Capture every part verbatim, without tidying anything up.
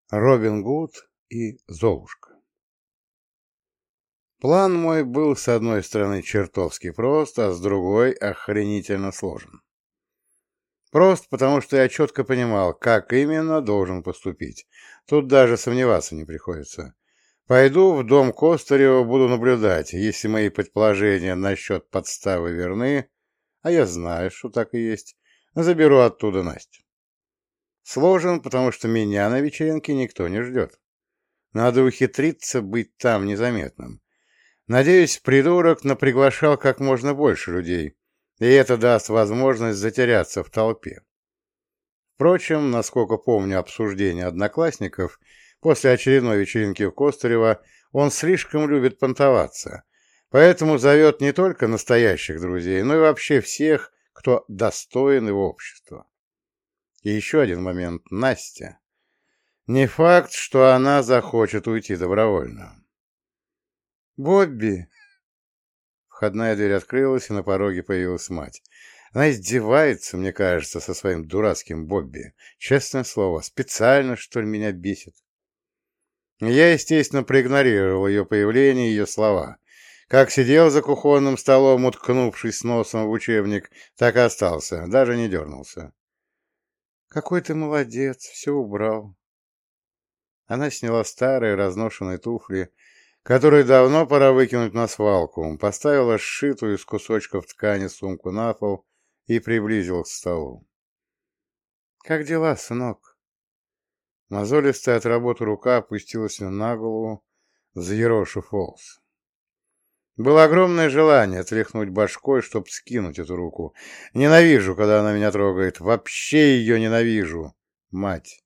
Робин Гуд и Золушка. План мой был, с одной стороны, чертовски прост, а с другой — охренительно сложен. Прост, потому что я четко понимал, как именно должен поступить. Тут даже сомневаться не приходится. Пойду в дом Костарева, буду наблюдать, если мои предположения насчет подставы верны, а я знаю, что так и есть, заберу оттуда Настю. Сложен, потому что меня на вечеринке никто не ждет. Надо ухитриться быть там незаметным. Надеюсь, придурок наприглашал как можно больше людей, и это даст возможность затеряться в толпе. Впрочем, насколько помню обсуждение одноклассников, после очередной вечеринки у Костарева он слишком любит понтоваться, поэтому зовет не только настоящих друзей, но и вообще всех, кто достоин его общества. И еще один момент — Настя. Не факт, что она захочет уйти добровольно. «Бобби!» Входная дверь открылась, и на пороге появилась мать. Она издевается, мне кажется, со своим дурацким Бобби. Честное слово, специально, что ли, меня бесит. Я, естественно, проигнорировал ее появление и ее слова. Как сидел за кухонным столом, уткнувшись носом в учебник, так и остался, даже не дернулся. «Какой ты молодец, все убрал». Она сняла старые разношенные туфли, которые давно пора выкинуть на свалку, поставила сшитую из кусочков ткани сумку на пол и приблизилась к столу. «Как дела, сынок?» Мозолистая от работы рука опустилась мне на голову, взъерошив волосы. Было огромное желание тряхнуть башкой, чтоб скинуть эту руку. Ненавижу, когда она меня трогает. Вообще ее ненавижу, мать.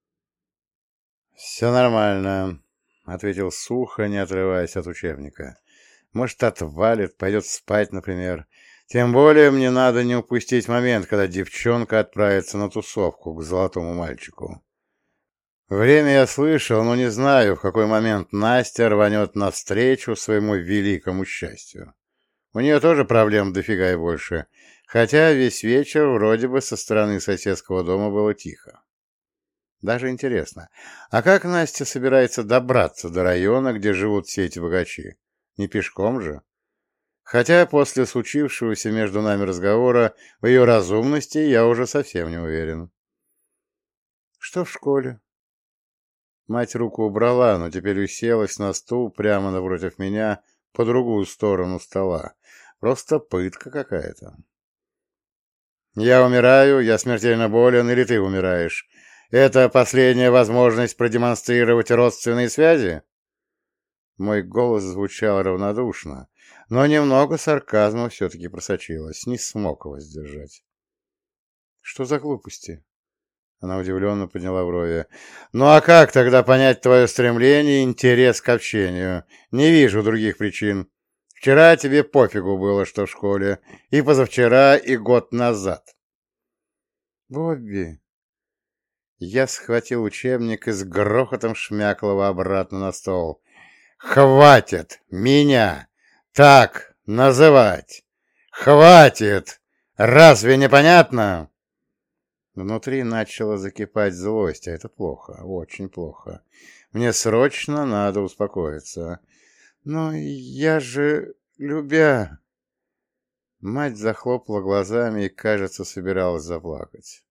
«Все нормально», — ответил сухо, не отрываясь от учебника. «Может, отвалит, пойдет спать, например. Тем более мне надо не упустить момент, когда девчонка отправится на тусовку к золотому мальчику. Время я слышал, но не знаю, в какой момент Настя рванет навстречу своему великому счастью. У нее тоже проблем дофига и больше, хотя весь вечер вроде бы со стороны соседского дома было тихо. Даже интересно, а как Настя собирается добраться до района, где живут все эти богачи? Не пешком же? Хотя после случившегося между нами разговора в ее разумности я уже совсем не уверен. Что в школе? Мать руку убрала, но теперь уселась на стул прямо напротив меня, по другую сторону стола. Просто пытка какая-то. Я умираю, я смертельно болен, или ты умираешь? Это последняя возможность продемонстрировать родственные связи? Мой голос звучал равнодушно, но немного сарказма все-таки просочилось, не смог его сдержать. Что за глупости? Она удивленно подняла брови. «Ну а как тогда понять твое стремление и интерес к общению? Не вижу других причин. Вчера тебе пофигу было, что в школе, и позавчера, и год назад». «Бобби!» Я схватил учебник и с грохотом шмякал его обратно на стол. «Хватит меня так называть! Хватит! Разве непонятно?» Внутри начала закипать злость, а это плохо, очень плохо. Мне срочно надо успокоиться. Но я же, любя... Мать захлопала глазами и, кажется, собиралась заплакать.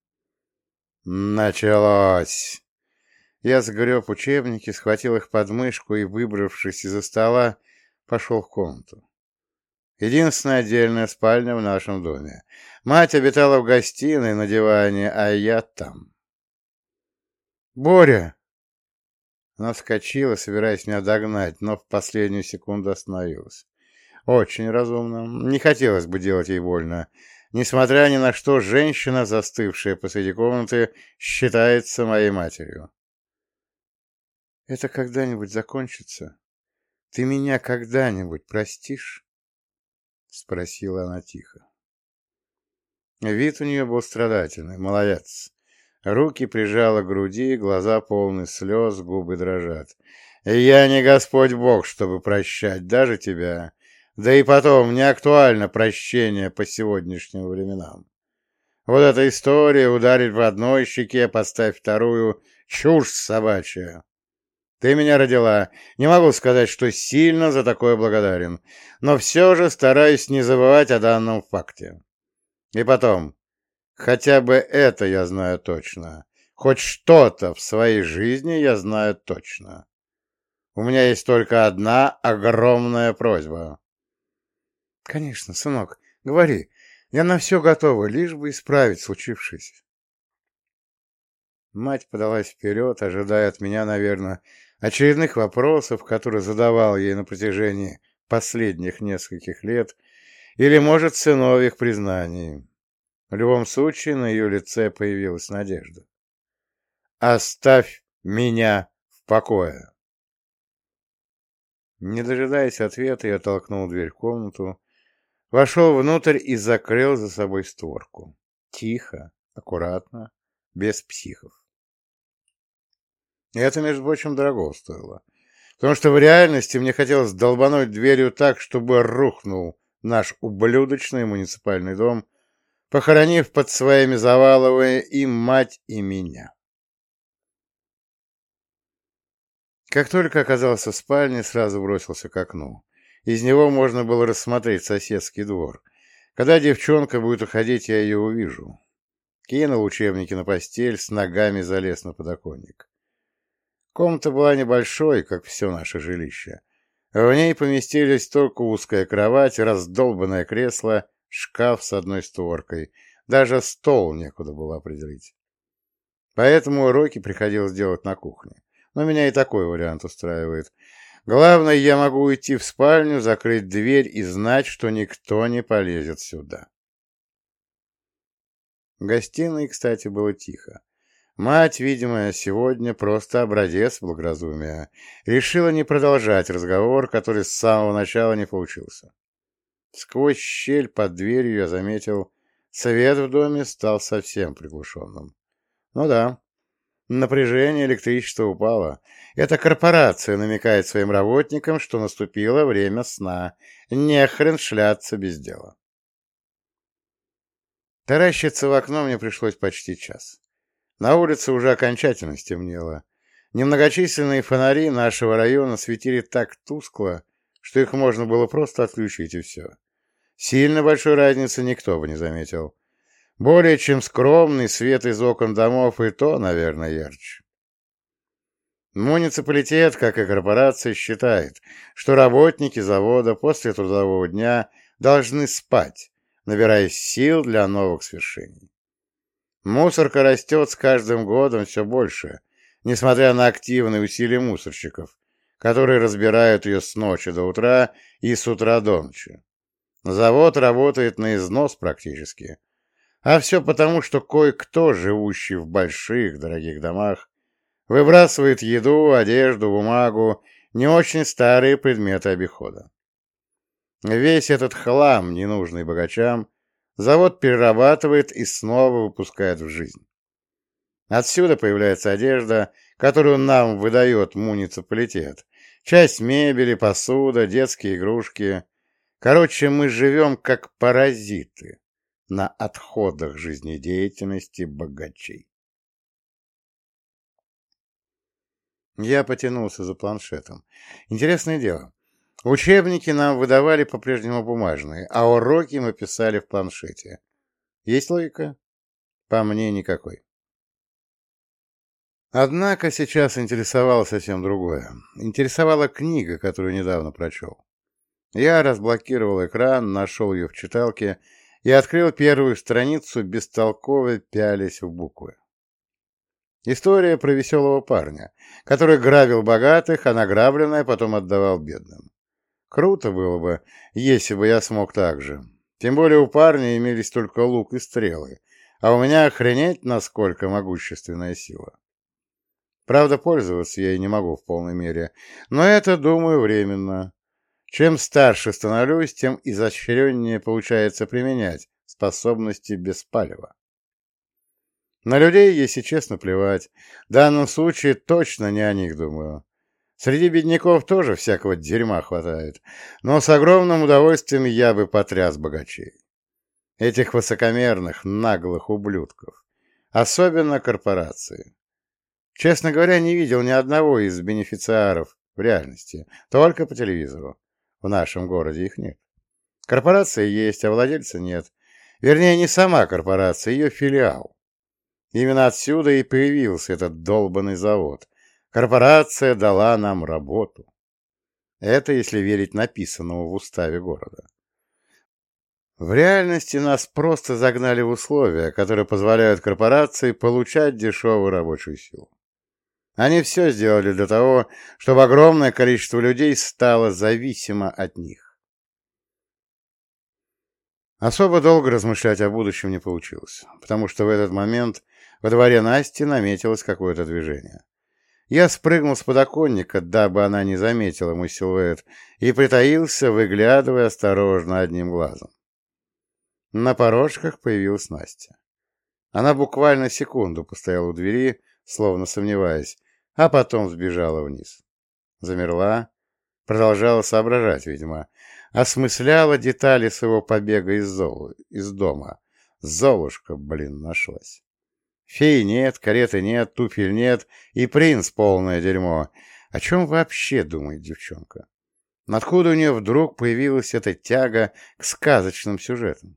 Началось! Я сгреб учебники, схватил их под мышку и, выбравшись из-за стола, пошел в комнату. Единственная отдельная спальня в нашем доме. Мать обитала в гостиной на диване, а я там. «Боря!» Она вскочила, собираясь меня догнать, но в последнюю секунду остановилась. Очень разумно. Не хотелось бы делать ей больно. Несмотря ни на что, женщина, застывшая посреди комнаты, считается моей матерью. «Это когда-нибудь закончится? Ты меня когда-нибудь простишь?» — спросила она тихо. Вид у нее был страдательный, молодец. Руки прижала к груди, глаза полны слез, губы дрожат. «Я не Господь Бог, чтобы прощать даже тебя. Да и потом, не актуально прощение по сегодняшним временам. Вот эта история, ударить в одной щеке, подставь вторую, чушь собачья. Ты меня родила. Не могу сказать, что сильно за такое благодарен, но все же стараюсь не забывать о данном факте. И потом, хотя бы это я знаю точно. Хоть что-то в своей жизни я знаю точно. У меня есть только одна огромная просьба. — Конечно, сынок, говори. Я на все готова, лишь бы исправить случившееся. Мать подалась вперед, ожидая от меня, наверное, очередных вопросов, которые задавал ей на протяжении последних нескольких лет, или, может, сыновьих признаний. В любом случае, на ее лице появилась надежда. «Оставь меня в покое!» Не дожидаясь ответа, я толкнул дверь в комнату, вошел внутрь и закрыл за собой створку. Тихо, аккуратно, без психов. И это, между прочим, дорого стоило. Потому что в реальности мне хотелось долбануть дверью так, чтобы рухнул наш ублюдочный муниципальный дом, похоронив под своими завалами и мать, и меня. Как только оказался в спальне, сразу бросился к окну. Из него можно было рассмотреть соседский двор. Когда девчонка будет уходить, я ее увижу. Кинул учебники на постель, с ногами залез на подоконник. Комната была небольшой, как все наше жилище. В ней поместились только узкая кровать, раздолбанное кресло, шкаф с одной створкой. Даже стол некуда было определить. Поэтому уроки приходилось делать на кухне. Но меня и такой вариант устраивает. Главное, я могу уйти в спальню, закрыть дверь и знать, что никто не полезет сюда. В гостиной, кстати, было тихо. Мать, видимо, сегодня просто образец благоразумия. Решила не продолжать разговор, который с самого начала не получился. Сквозь щель под дверью я заметил, свет в доме стал совсем приглушенным. Ну да, напряжение электричества упало. Эта корпорация намекает своим работникам, что наступило время сна. Не хрен шляться без дела. Таращиться в окно мне пришлось почти час. На улице уже окончательно стемнело. Немногочисленные фонари нашего района светили так тускло, что их можно было просто отключить, и все. Сильно большой разницы никто бы не заметил. Более чем скромный свет из окон домов, и то, наверное, ярче. Муниципалитет, как и корпорация, считает, что работники завода после трудового дня должны спать, набираясь сил для новых свершений. Мусорка растет с каждым годом все больше, несмотря на активные усилия мусорщиков, которые разбирают ее с ночи до утра и с утра до ночи. Завод работает на износ практически. А все потому, что кое-кто, живущий в больших дорогих домах, выбрасывает еду, одежду, бумагу, не очень старые предметы обихода. Весь этот хлам, ненужный богачам, завод перерабатывает и снова выпускает в жизнь. Отсюда появляется одежда, которую нам выдает муниципалитет, часть мебели, посуда, детские игрушки. Короче, мы живем как паразиты на отходах жизнедеятельности богачей. Я потянулся за планшетом. Интересное дело. Учебники нам выдавали по-прежнему бумажные, а уроки мы писали в планшете. Есть логика? По мне никакой. Однако сейчас интересовало совсем другое. Интересовала книга, которую недавно прочел. Я разблокировал экран, нашел ее в читалке и открыл первую страницу, бестолково пялясь в буквы. История про веселого парня, который грабил богатых, а награбленное потом отдавал бедным. Круто было бы, если бы я смог так же. Тем более у парня имелись только лук и стрелы, а у меня охренеть насколько могущественная сила. Правда, пользоваться я и не могу в полной мере, но это, думаю, временно. Чем старше становлюсь, тем изощреннее получается применять способности Беспалева. На людей, если честно, плевать. В данном случае точно не о них думаю. Среди бедняков тоже всякого дерьма хватает, но с огромным удовольствием я бы потряс богачей. Этих высокомерных, наглых ублюдков. Особенно корпорации. Честно говоря, не видел ни одного из бенефициаров в реальности, только по телевизору. В нашем городе их нет. Корпорация есть, а владельца нет. Вернее, не сама корпорация, ее филиал. Именно отсюда и появился этот долбанный завод. Корпорация дала нам работу. Это если верить написанному в уставе города. В реальности нас просто загнали в условия, которые позволяют корпорации получать дешевую рабочую силу. Они все сделали для того, чтобы огромное количество людей стало зависимо от них. Особо долго размышлять о будущем не получилось, потому что в этот момент во дворе Насти наметилось какое-то движение. Я спрыгнул с подоконника, дабы она не заметила мой силуэт, и притаился, выглядывая осторожно одним глазом. На порожках появилась Настя. Она буквально секунду постояла у двери, словно сомневаясь, а потом сбежала вниз. Замерла, продолжала соображать, видимо, осмысляла детали своего побега из, зол... из дома. Золушка, блин, нашлась. Феи нет, кареты нет, туфель нет, и принц полное дерьмо. О чем вообще думает девчонка? Откуда у нее вдруг появилась эта тяга к сказочным сюжетам?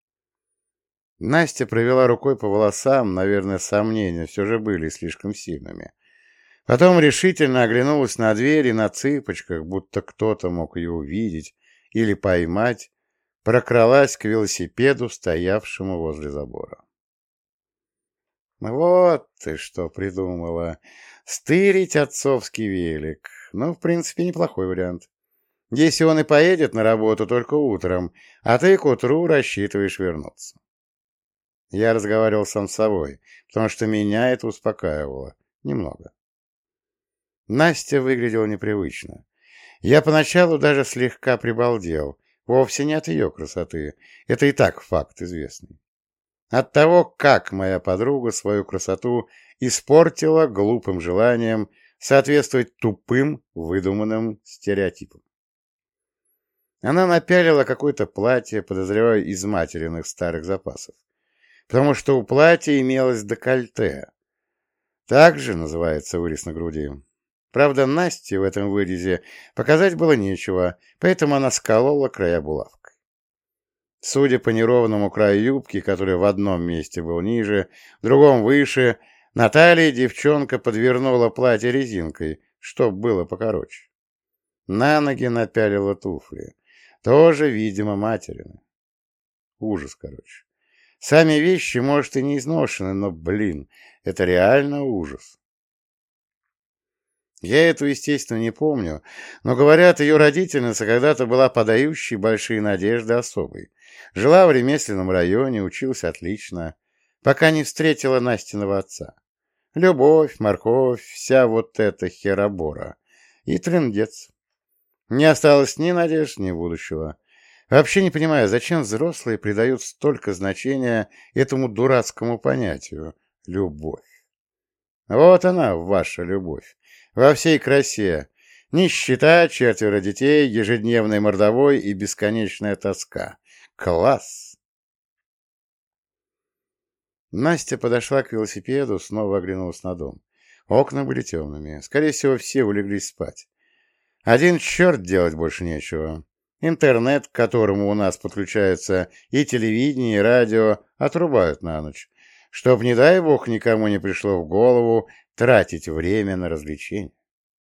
Настя провела рукой по волосам, наверное, сомнения все же были слишком сильными. Потом решительно оглянулась на дверь и на цыпочках, будто кто-то мог ее увидеть или поймать, прокралась к велосипеду, стоявшему возле забора. Вот ты что придумала. Стырить отцовский велик. Ну, в принципе, неплохой вариант. Если он и поедет на работу только утром, а ты к утру рассчитываешь вернуться. Я разговаривал сам с собой, потому что меня это успокаивало. Немного. Настя выглядела непривычно. Я поначалу даже слегка прибалдел. Вовсе не от ее красоты. Это и так факт известный. От того, как моя подруга свою красоту испортила глупым желанием соответствовать тупым, выдуманным стереотипам. Она напялила какое-то платье, подозреваю, из материных старых запасов, потому что у платья имелось декольте. Так же называется вырез на груди. Правда, Насте в этом вырезе показать было нечего, поэтому она сколола края булавкой. Судя по неровному краю юбки, который в одном месте был ниже, в другом выше, на талии девчонка подвернула платье резинкой, чтоб было покороче. На ноги напялила туфли. Тоже, видимо, материны. Ужас, короче. Сами вещи, может, и не изношены, но, блин, это реально ужас. Я эту, естественно, не помню, но, говорят, ее родительница когда-то была подающей большие надежды особой. Жила в ремесленном районе, училась отлично, пока не встретила Настиного отца. Любовь, морковь, вся вот эта херобора. И трындец. Не осталось ни надежд, ни будущего. Вообще не понимаю, зачем взрослые придают столько значения этому дурацкому понятию «любовь». Вот она, ваша любовь. Во всей красе. Нищета, четверо детей, ежедневный мордовой и бесконечная тоска. Класс! Настя подошла к велосипеду, снова оглянулась на дом. Окна были темными. Скорее всего, все улеглись спать. Один черт делать больше нечего. Интернет, к которому у нас подключаются и телевидение, и радио, отрубают на ночь, чтоб, не дай бог, никому не пришло в голову тратить время на развлечения.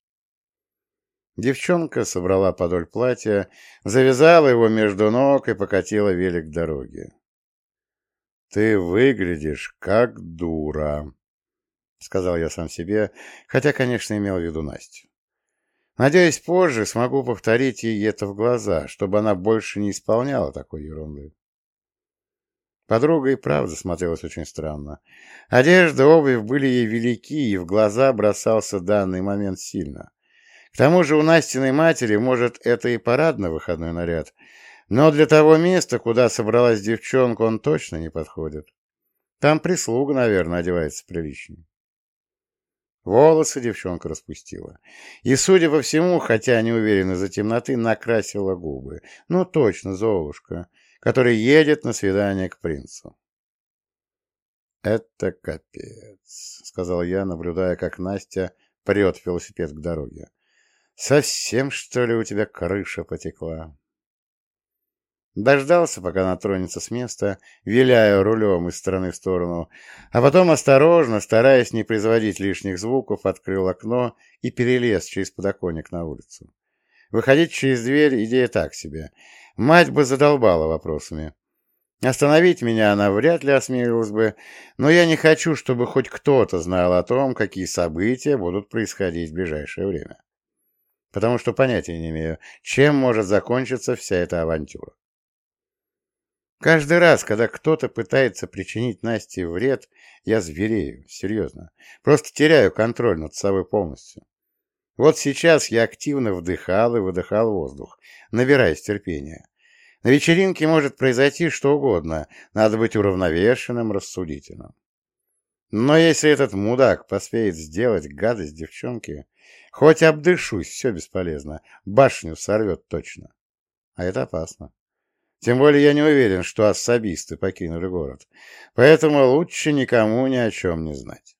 Девчонка собрала подоль платья, завязала его между ног и покатила велик к дороге. «Ты выглядишь как дура», — сказал я сам себе, хотя, конечно, имел в виду Настю. Надеюсь, позже смогу повторить ей это в глаза, чтобы она больше не исполняла такой ерунды. Подруга и правда смотрелась очень странно. Одежда, обувь были ей велики, и в глаза бросался данный момент сильно. К тому же у Настиной матери, может, это и парадно-выходной наряд, но для того места, куда собралась девчонка, он точно не подходит. Там прислуга, наверное, одевается приличнее. Волосы девчонка распустила. И, судя по всему, хотя не уверена за темноты, накрасила губы. Ну, точно, Золушка. который едет на свидание к принцу. «Это капец», — сказал я, наблюдая, как Настя прет велосипед к дороге. «Совсем, что ли, у тебя крыша потекла?» Дождался, пока она тронется с места, виляя рулем из стороны в сторону, а потом осторожно, стараясь не производить лишних звуков, открыл окно и перелез через подоконник на улицу. Выходить через дверь — идея так себе. Мать бы задолбала вопросами. Остановить меня она вряд ли осмелилась бы, но я не хочу, чтобы хоть кто-то знал о том, какие события будут происходить в ближайшее время. Потому что понятия не имею, чем может закончиться вся эта авантюра. Каждый раз, когда кто-то пытается причинить Насте вред, я зверею, серьезно. Просто теряю контроль над собой полностью. Вот сейчас я активно вдыхал и выдыхал воздух, набираясь терпения. На вечеринке может произойти что угодно, надо быть уравновешенным, рассудительным. Но если этот мудак поспеет сделать гадость девчонке, хоть обдышусь, все бесполезно, башню сорвет точно. А это опасно. Тем более я не уверен, что особисты покинули город, поэтому лучше никому ни о чем не знать.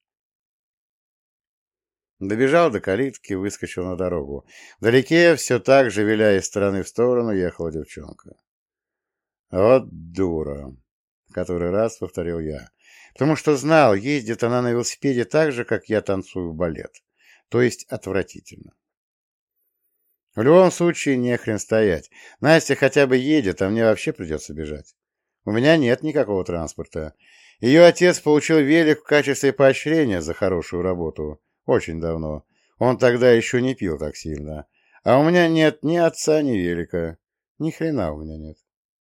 Добежал до калитки, выскочил на дорогу. Вдалеке, все так же, виляя из стороны в сторону, ехала девчонка. «Вот дура!» — который раз повторил я. Потому что знал, ездит она на велосипеде так же, как я танцую балет. То есть отвратительно. В любом случае, не хрен стоять. Настя хотя бы едет, а мне вообще придется бежать. У меня нет никакого транспорта. Ее отец получил велик в качестве поощрения за хорошую работу. Очень давно. Он тогда еще не пил так сильно. А у меня нет ни отца, ни велика. Ни хрена у меня нет.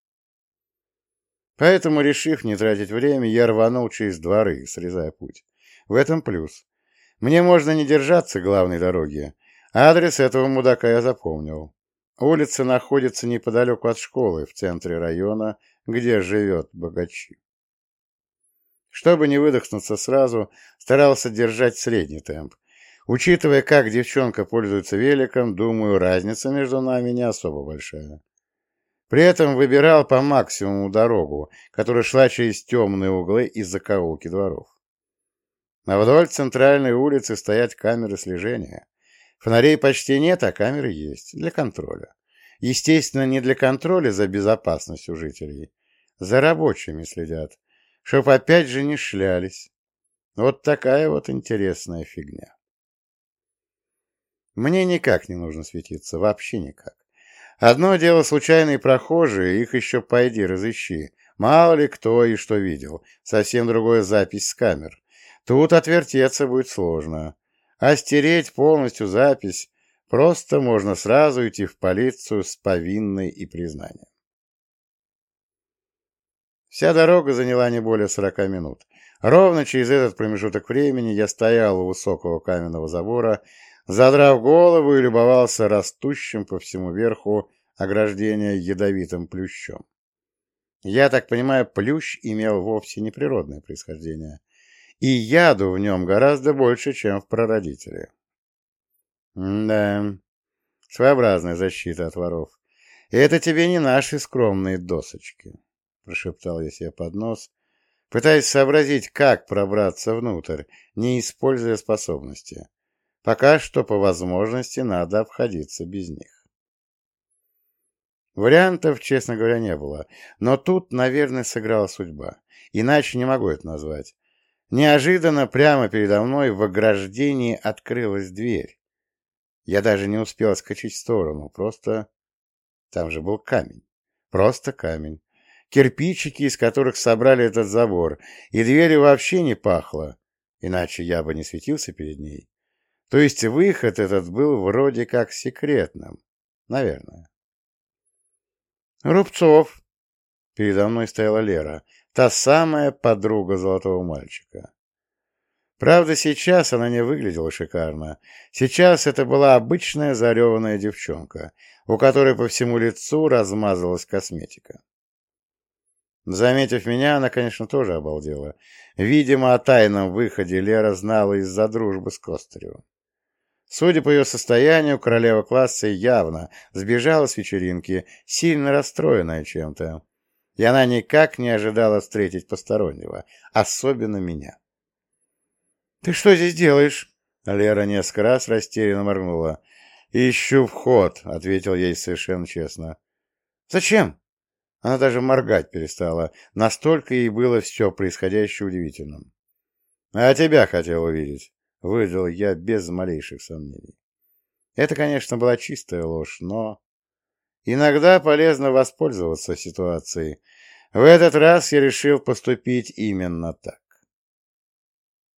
Поэтому, решив не тратить время, я рванул через дворы, срезая путь. В этом плюс. Мне можно не держаться главной дороги. Адрес этого мудака я запомнил. Улица находится неподалеку от школы, в центре района, где живет богачи. Чтобы не выдохнуться сразу, старался держать средний темп. Учитывая, как девчонка пользуется великом, думаю, разница между нами не особо большая. При этом выбирал по максимуму дорогу, которая шла через темные углы и закоулки дворов. А вдоль центральной улицы стоят камеры слежения. Фонарей почти нет, а камеры есть. Для контроля. Естественно, не для контроля за безопасностью жителей. За рабочими следят. Чтоб опять же не шлялись. Вот такая вот интересная фигня. Мне никак не нужно светиться. Вообще никак. Одно дело случайные прохожие, их еще пойди разыщи. Мало ли кто и что видел. Совсем другая запись с камер. Тут отвертеться будет сложно. А стереть полностью запись просто можно сразу идти в полицию с повинной и признанием. Вся дорога заняла не более сорока минут. Ровно через этот промежуток времени я стоял у высокого каменного забора, задрав голову и любовался растущим по всему верху ограждения ядовитым плющом. Я так понимаю, плющ имел вовсе не природное происхождение. И яду в нем гораздо больше, чем в прародителе. Да, своеобразная защита от воров. И это тебе не наши скромные досочки, прошептал я себе под нос, пытаясь сообразить, как пробраться внутрь, не используя способности. Пока что, по возможности, надо обходиться без них. Вариантов, честно говоря, не было, но тут, наверное, сыграла судьба. Иначе не могу это назвать. Неожиданно прямо передо мной в ограждении открылась дверь. Я даже не успел отскочить в сторону, просто... Там же был камень. Просто камень. Кирпичики, из которых собрали этот забор, и двери вообще не пахло, иначе я бы не светился перед ней. То есть выход этот был вроде как секретным. Наверное. «Рубцов!» Передо мной стояла Лера. Та самая подруга золотого мальчика. Правда, сейчас она не выглядела шикарно. Сейчас это была обычная зареванная девчонка, у которой по всему лицу размазалась косметика. Заметив меня, она, конечно, тоже обалдела. Видимо, о тайном выходе Лера знала из-за дружбы с Костыревым. Судя по ее состоянию, королева класса явно сбежала с вечеринки, сильно расстроенная чем-то. и она никак не ожидала встретить постороннего, особенно меня. «Ты что здесь делаешь?» Лера несколько раз растерянно моргнула. «Ищу вход», — ответил ей совершенно честно. «Зачем?» Она даже моргать перестала. Настолько ей было все происходящее удивительным. «А тебя хотел увидеть», — выдал я без малейших сомнений. Это, конечно, была чистая ложь, но... Иногда полезно воспользоваться ситуацией. В этот раз я решил поступить именно так.